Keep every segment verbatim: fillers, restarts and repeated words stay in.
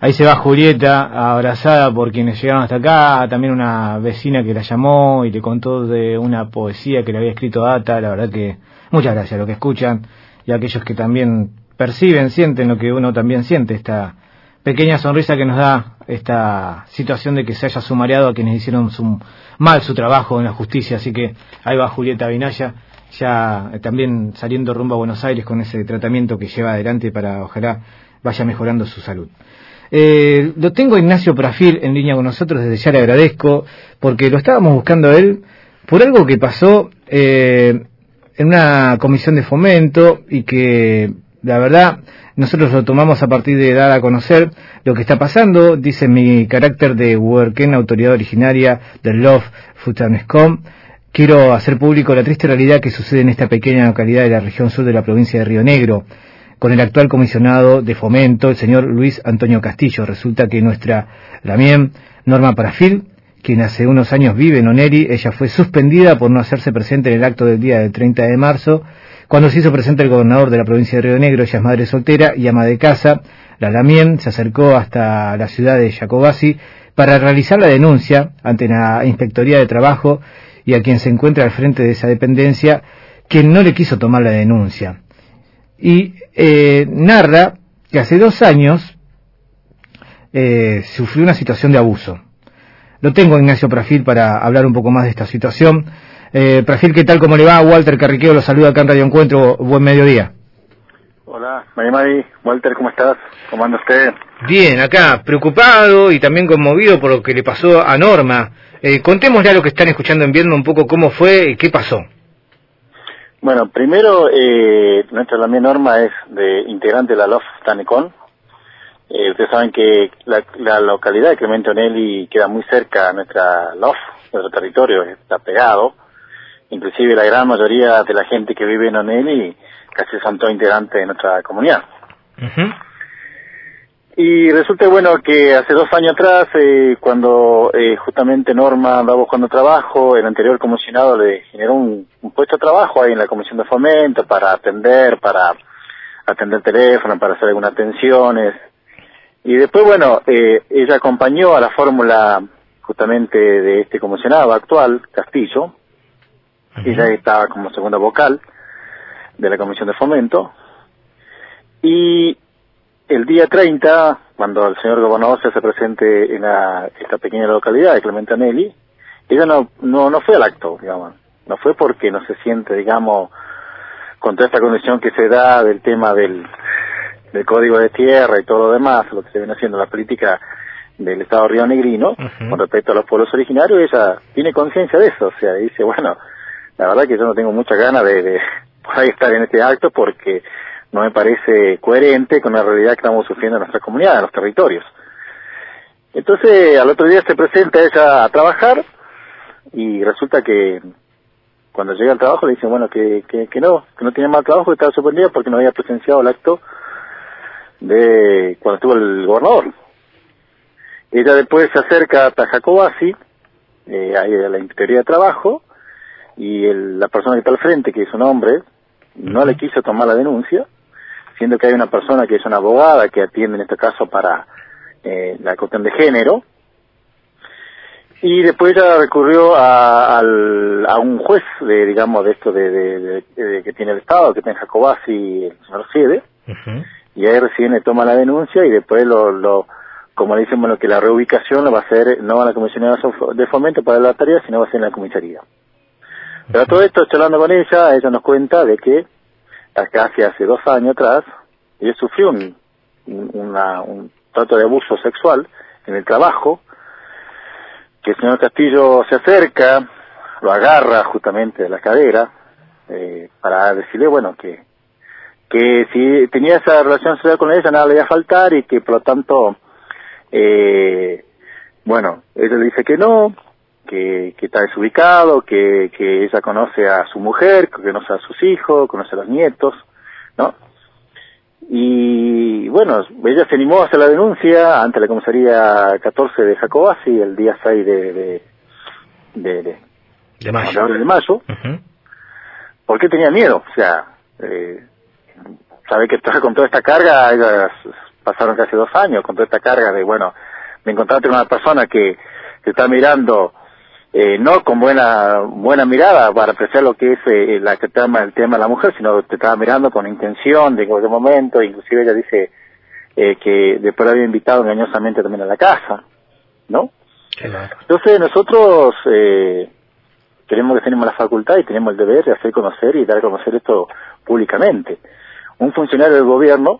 Ahí se va Julieta, abrazada por quienes llegaron hasta acá, también una vecina que la llamó y le contó de una poesía que le había escrito Ata. La verdad que muchas gracias a los que escuchan y a aquellos que también perciben, sienten lo que uno también siente, esta pequeña sonrisa que nos da esta situación de que se haya sumariado a quienes hicieron su, mal su trabajo en la justicia. Así que ahí va Julieta Vinaya, ya también saliendo rumbo a Buenos Aires con ese tratamiento que lleva adelante para ojalá vaya mejorando su salud. Eh, lo tengo a Ignacio Prafil en línea con nosotros, desde ya le agradezco, porque lo estábamos buscando a él por algo que pasó eh, en una comisión de fomento y que la verdad nosotros lo tomamos a partir de dar a conocer lo que está pasando. Dice: mi carácter de huerquén, autoridad originaria del Love Futanescom, quiero hacer público la triste realidad que sucede en esta pequeña localidad de la región sur de la provincia de Río Negro, con el actual comisionado de fomento, el señor Luis Antonio Castillo. Resulta que nuestra Lamien Norma Prafil, quien hace unos años vive en Oneri, ella fue suspendida por no hacerse presente en el acto del día del treinta de marzo, cuando se hizo presente el gobernador de la provincia de Río Negro. Ella es madre soltera y ama de casa. La Lamien se acercó hasta la ciudad de Jacobasi para realizar la denuncia ante la Inspectoría de Trabajo y a quien se encuentra al frente de esa dependencia, quien no le quiso tomar la denuncia. Y eh, narra que hace dos años eh, sufrió una situación de abuso. Lo tengo, Ignacio Prafil, para hablar un poco más de esta situación. Eh, Prafil, ¿qué tal? ¿Cómo le va? Walter Carriqueo lo saluda acá en Radio Encuentro. Buen mediodía. Hola, Mari Mari. Walter, ¿cómo estás? ¿Cómo anda usted? Bien, acá, preocupado y también conmovido por lo que le pasó a Norma. Eh, contémosle a lo que están escuchando en Viedma un poco cómo fue y qué pasó. Bueno, primero, eh, nuestra la Norma es de integrante de la Love Futanescom. Eh, ustedes saben que la, la localidad de Clemente Onelli queda muy cerca a nuestra Love, nuestro territorio está pegado. Inclusive la gran mayoría de la gente que vive en Onelli casi son todos integrantes de nuestra comunidad. Uh-huh. Y resulta bueno que hace dos años atrás, eh, cuando eh, justamente Norma andaba buscando trabajo, el anterior comisionado le generó un, un puesto de trabajo ahí en la comisión de fomento para atender, para atender teléfono, para hacer algunas atenciones. Y después, bueno, eh, ella acompañó a la fórmula justamente de este comisionado actual, Castillo. Uh-huh. Ella estaba como segunda vocal de la comisión de fomento. Y el día treinta, cuando el señor gobernador se hace presente en la, esta pequeña localidad de Clemente Onelli, ella no, no, no fue al acto, digamos. No fue porque no se siente, digamos, con toda esta condición que se da del tema del, del código de tierra y todo lo demás, lo que se viene haciendo la política del Estado rionegrino, uh-huh, con respecto a los pueblos originarios. Ella tiene conciencia de eso, o sea, dice, bueno, la verdad que yo no tengo muchas ganas de, de por ahí estar en este acto porque no me parece coherente con la realidad que estamos sufriendo en nuestra comunidad, en los territorios. Entonces, al otro día se presenta ella a trabajar y resulta que cuando llega al trabajo le dicen, bueno, que, que, que no, que no tenía mal trabajo, que estaba sorprendida porque no había presenciado el acto de cuando estuvo el gobernador. Ella después se acerca hasta Jacobasi, eh, ahí a la Inspectoría de Trabajo, y el, la persona que está al frente, que es un hombre, no le quiso tomar la denuncia, siendo que hay una persona que es una abogada que atiende en este caso para eh, la cuestión de género. Y después ella recurrió a, al, a un juez de, digamos, de esto de, de, de, de que tiene el Estado, que tiene Jacobasi, el señor Siede, uh-huh, y ahí recién le toma la denuncia y después lo, lo como le dicen, bueno, que la reubicación lo va a hacer no a la Comisión de Fomento para la tarea, sino va a ser en la comisaría. Pero todo esto, charlando con ella, ella nos cuenta de que casi hace dos años atrás, ella sufrió un, una, un trato de abuso sexual en el trabajo, que el señor Castillo se acerca, lo agarra justamente de la cadera, eh, para decirle, bueno, que que si tenía esa relación sexual con ella, nada le iba a faltar y que por lo tanto, eh, bueno, ella le dice que no, que, que está desubicado, que, que ella conoce a su mujer, que conoce a sus hijos, conoce a los nietos, ¿no? Y bueno, ella se animó a hacer la denuncia ante la comisaría catorce de Jacobasi el día seis de de de, de, de mayo, de, de mayo uh-huh, porque tenía miedo, o sea, eh, sabe que está con toda esta carga, ella pasaron casi dos años con toda esta carga de, bueno, de encontrarte con una persona que te está mirando eh, no con buena buena mirada para apreciar lo que es eh, la que tema, el tema de la mujer, sino te estaba mirando con intención de cualquier momento. Inclusive ella dice eh, que después la había invitado engañosamente también a la casa, ¿no? Claro. Entonces nosotros eh, tenemos que tenemos la facultad y tenemos el deber de hacer conocer y dar a conocer esto públicamente. Un funcionario del gobierno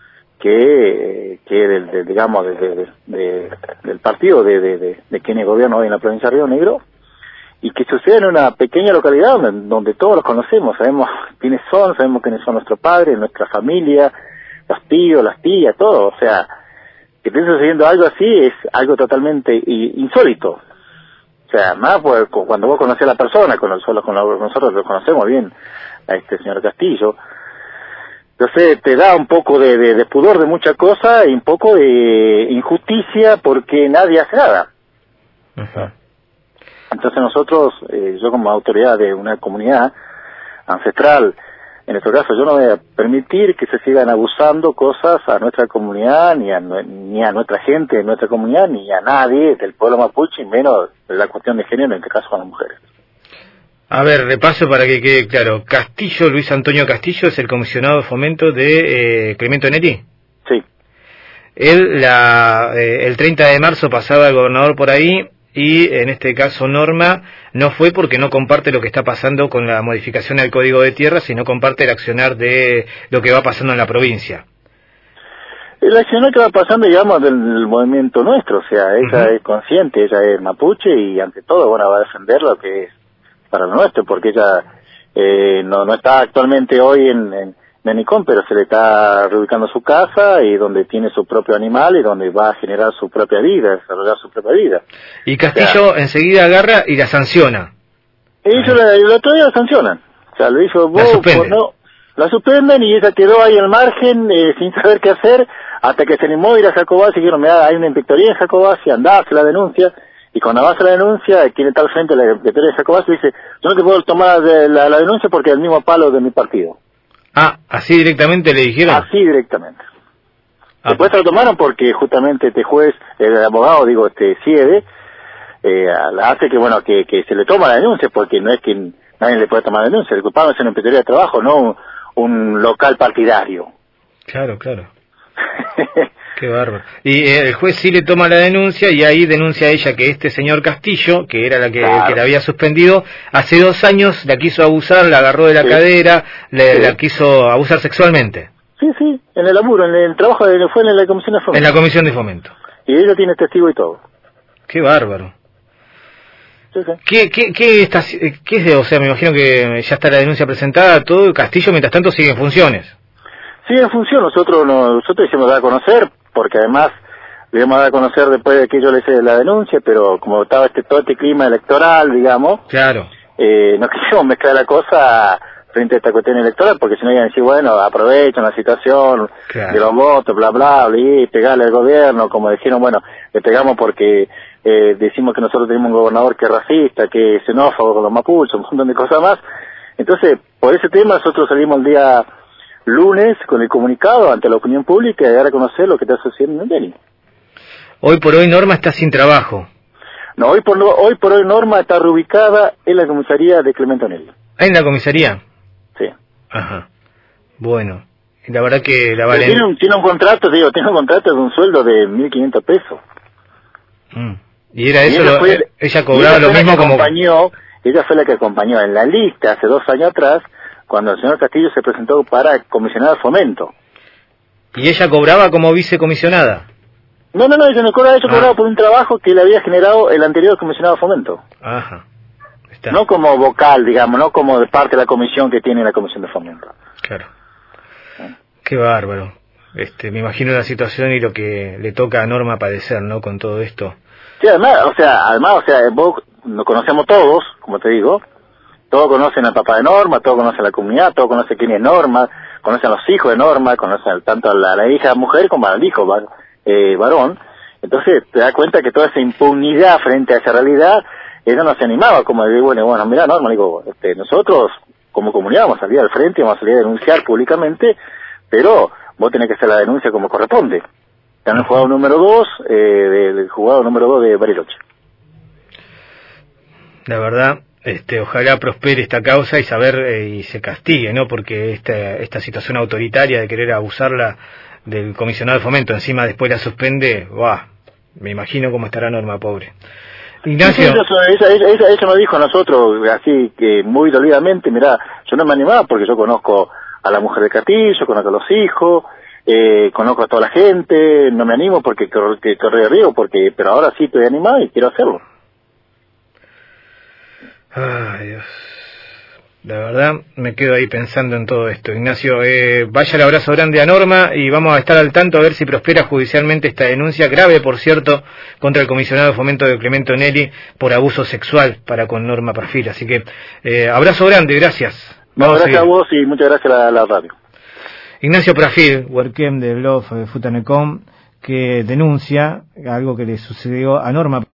que que del, de, digamos de, de, de, del partido de, de, de, de quien es gobierno hoy en la provincia de Río Negro, y que sucede en una pequeña localidad donde, donde todos los conocemos, sabemos quiénes son, sabemos quiénes son nuestros padres, nuestra familia, los tíos, las tías, todo. O sea, que esté sucediendo algo así es algo totalmente insólito. O sea, más pues, cuando vos conocés a la persona, con nosotros, con nosotros lo conocemos bien a este señor Castillo. Entonces te da un poco de, de, de pudor de muchas cosas y un poco de injusticia porque nadie hace nada. Uh-huh. Entonces nosotros, eh, yo como autoridad de una comunidad ancestral, en nuestro caso yo no voy a permitir que se sigan abusando cosas a nuestra comunidad, ni a, ni a nuestra gente de nuestra comunidad, ni a nadie del pueblo mapuche, y menos de la cuestión de género, en este caso con las mujeres. A ver, repaso para que quede claro. Castillo, Luis Antonio Castillo, es el comisionado de fomento de eh, Clemente Onelli. Sí. Él, la, eh, el treinta de marzo pasaba el gobernador por ahí, y en este caso Norma no fue porque no comparte lo que está pasando con la modificación del Código de Tierra, sino comparte el accionar de lo que va pasando en la provincia. El accionar que va pasando, digamos, del movimiento nuestro, o sea, ella uh-huh. es consciente, ella es mapuche y ante todo, bueno, va a defender lo que es para lo nuestro, porque ella eh, no, no está actualmente hoy en, en Nenicón, pero se le está reubicando su casa y donde tiene su propio animal y donde va a generar su propia vida, desarrollar su propia vida. Y Castillo, o sea, enseguida agarra y la sanciona. Ellos la, el otro día la sancionan. O sea, le dijo, vos, por no, la suspenden y ella quedó ahí al margen eh, sin saber qué hacer hasta que se animó a ir a Jacobás y dijeron, mira, hay una inspectoría en Jacobás y andá, hace la denuncia. Y cuando vas a la denuncia, quien está al frente de la inspectoría de Jacobás dice, yo no te puedo tomar de la, la denuncia porque es el mismo palo de mi partido. Ah, ¿así directamente le dijeron? Así directamente. Ah, Después se lo tomaron porque justamente este juez, el abogado, digo, este Ciede, eh, hace que, bueno, que, que se le toma la denuncia, porque no es que nadie le puede tomar la denuncia. El culpable es una inspectoría de trabajo, no un, un local partidario. Claro, claro. Qué bárbaro. Y eh, el juez sí le toma la denuncia y ahí denuncia a ella que este señor Castillo, que era la que, claro. que la había suspendido, hace dos años la quiso abusar, la agarró de la sí. cadera, le, sí. la quiso abusar sexualmente. Sí, sí, en el laburo, en el trabajo, de, fue en la comisión de fomento. En la comisión de fomento. Y ella tiene testigo y todo. Qué bárbaro. Sí, sí. ¿Qué, qué, qué, está, qué es de, o sea, me imagino que ya está la denuncia presentada, todo, Castillo mientras tanto sigue en funciones? Sigue en función, nosotros nosotros hicimos dar a conocer, porque además le íbamos a dar a conocer después de que yo le hice la denuncia, pero como estaba este todo este clima electoral, digamos, claro, eh, no quisimos mezclar la cosa frente a esta cuestión electoral, porque si no iban a decir, bueno, aprovechan la situación claro. de los votos, bla, bla, bla, y pegarle al gobierno, como dijeron, bueno, le pegamos porque eh, decimos que nosotros tenemos un gobernador que es racista, que es xenófobo con los mapuches, un montón de cosas más. Entonces, por ese tema nosotros salimos el día lunes con el comunicado ante la opinión pública y dar a conocer lo que está sucediendo en Delhi. Hoy por hoy Norma está sin trabajo. No, hoy por hoy por hoy Norma está reubicada en la comisaría de Clemente Onelli. ¿En la comisaría? Sí. Ajá. Bueno, y la verdad que la valen... Tiene un, tiene un contrato, digo, tiene un contrato de un sueldo de mil quinientos pesos. Mm. Y era eso, y ella, lo, fue, ella cobraba ella lo mismo como... Ella fue la que acompañó en la lista hace dos años atrás, cuando el señor Castillo se presentó para comisionada de fomento. ¿Y ella cobraba como vicecomisionada? No, no, no, ella no cobraba, ella ah. cobraba por un trabajo que le había generado el anterior comisionado de fomento. Ajá. Está. No como vocal, digamos, no como de parte de la comisión que tiene la comisión de fomento. Claro. ¿Eh? Qué bárbaro. Este, me imagino la situación y lo que le toca a Norma padecer, ¿no? Con todo esto. Sí, además, o sea, además, o sea, vos nos conocemos todos, como te digo. Todos conocen al papá de Norma, todos conocen a la comunidad, todos conocen quién es Norma, conocen a los hijos de Norma, conocen tanto a la, a la hija mujer como al hijo var, eh, varón. Entonces te das cuenta que toda esa impunidad frente a esa realidad, ella no se animaba, como de, bueno, bueno, mira Norma, digo, este, nosotros como comunidad vamos a salir al frente, vamos a salir a denunciar públicamente, pero vos tenés que hacer la denuncia como corresponde. Están en el juzgado número dos, eh, del juzgado número dos de Bariloche. La verdad, este, ojalá prospere esta causa y saber eh, y se castigue, ¿no? Porque esta, esta situación autoritaria de querer abusarla del comisionado de fomento, encima después la suspende, ¡buah! Me imagino cómo estará Norma, pobre. Ignacio. Sí, sí, ella, ella, ella, ella nos dijo a nosotros, así que muy dolidamente, mirá, yo no me animaba porque yo conozco a la mujer de Castillo, conozco a los hijos, eh, conozco a toda la gente, no me animo porque corre, corre riesgo, porque, pero ahora sí estoy animado y quiero hacerlo. Ay, Dios. La verdad, me quedo ahí pensando en todo esto. Ignacio, eh, vaya el abrazo grande a Norma y vamos a estar al tanto a ver si prospera judicialmente esta denuncia, grave por cierto, contra el comisionado de fomento de Clemente Onelli por abuso sexual para con Norma Perfil. Así que, eh, abrazo grande, gracias. No, gracias a, a vos y muchas gracias a la, a la radio. Ignacio Perfil, Werkem de Blog de Futanecom, que denuncia algo que le sucedió a Norma